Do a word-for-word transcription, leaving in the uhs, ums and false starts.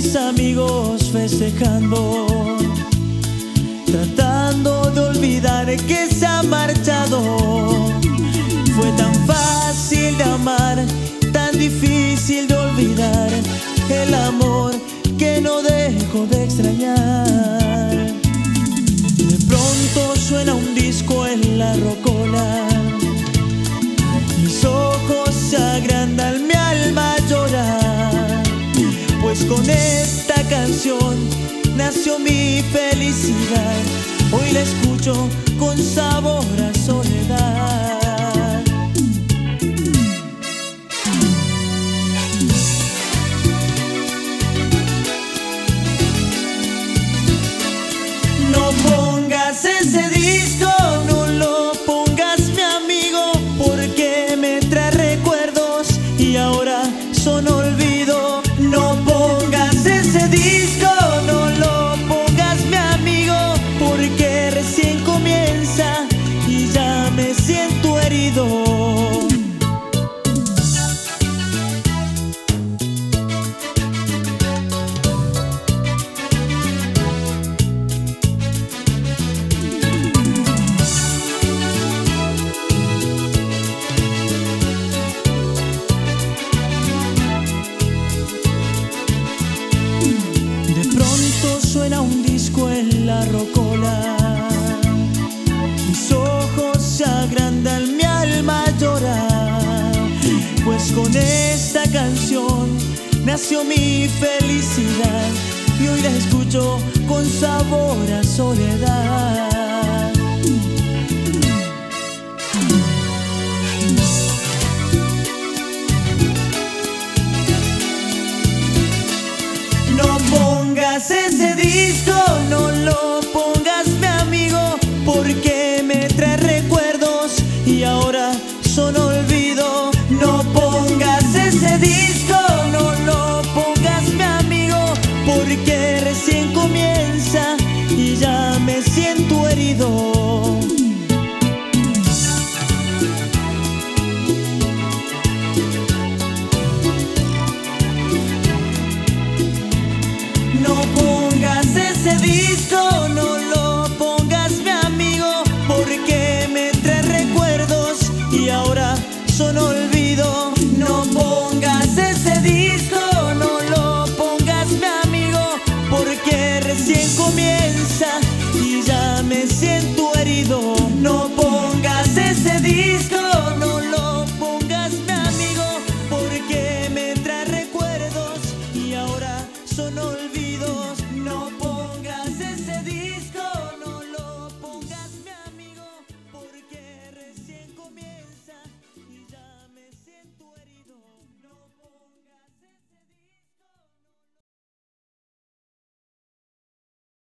mis amigos festejando, tratando de olvidar que se ha marchado. Fue tan fácil de amar, tan difícil de olvidar el amor que no dejo de extrañar. De pronto suena un disco en la rocola, mis ojos se agrandan, mi alma llora, pues con esta canción nació mi felicidad. Hoy la escucho con sabor a soledad. No pongas ese disco, no lo pongas, mi amigo, porque me trae recuerdos y ahora son olvido. No pongas ese disco, no lo pongas, mi amigo, porque recién comienza y ya me siento herido. Suena un disco en la rocola, mis ojos se agrandan, mi alma llora, pues con esta canción nació mi felicidad y hoy la escucho con sabor a soledad. No pongas ese disco, no lo pongas, mi amigo, porque me trae recuerdos y ahora son olvido. No pongas ese disco, no lo pongas, mi amigo, porque recién comienza y ya me siento herido. No pongas ese disco, no lo pongas, mi amigo, porque me trae recuerdos y ahora son olvido. No pongas ese disco, no lo pongas, mi amigo, porque recién comienza y ya me siento herido. No pongas ese disco, no lo pongas, mi amigo, porque me